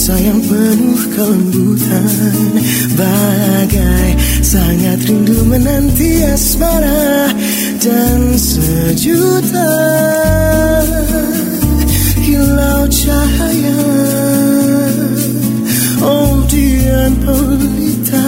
sayang penuh kelembutan, bagai sangat rindu menanti asmara dan sejuta kilau cahaya. Oh dian pelita,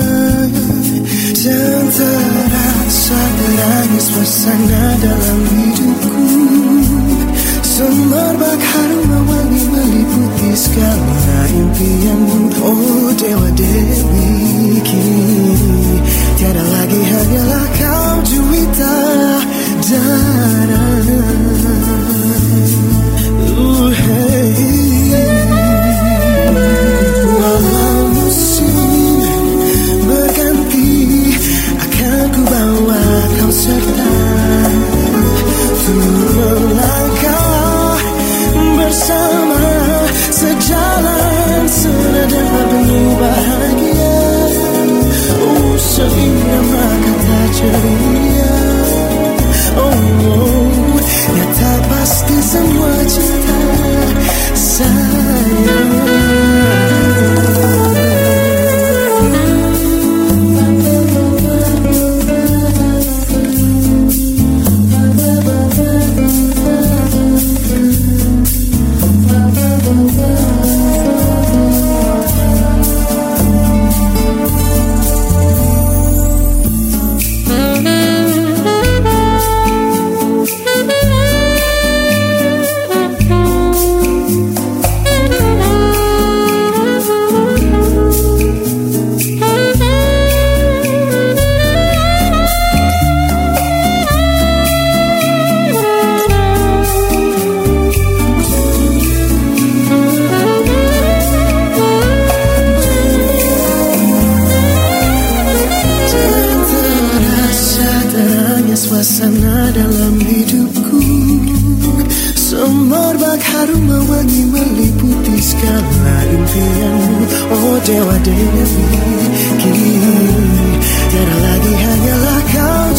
dan terasa terangis suasana dalam hidupku. Semerbak harum mewangi meliputi segala impianmu. Oh Dewa Dewi, kini tiada lagi hanyalah kau Juwita Dara. Walau musim berganti, akan ku bawa kau serta untuk melangkah bersama, sejalan senada penuh bahagia. Oh seindah kata ceria. Oh nyata pasti semua cinta sayang. Suasana dalam hidupku, semerbak harum mewangi meliputi segala impianmu. Oh Dewa Dewi, kini tiada lagi hanyalah kau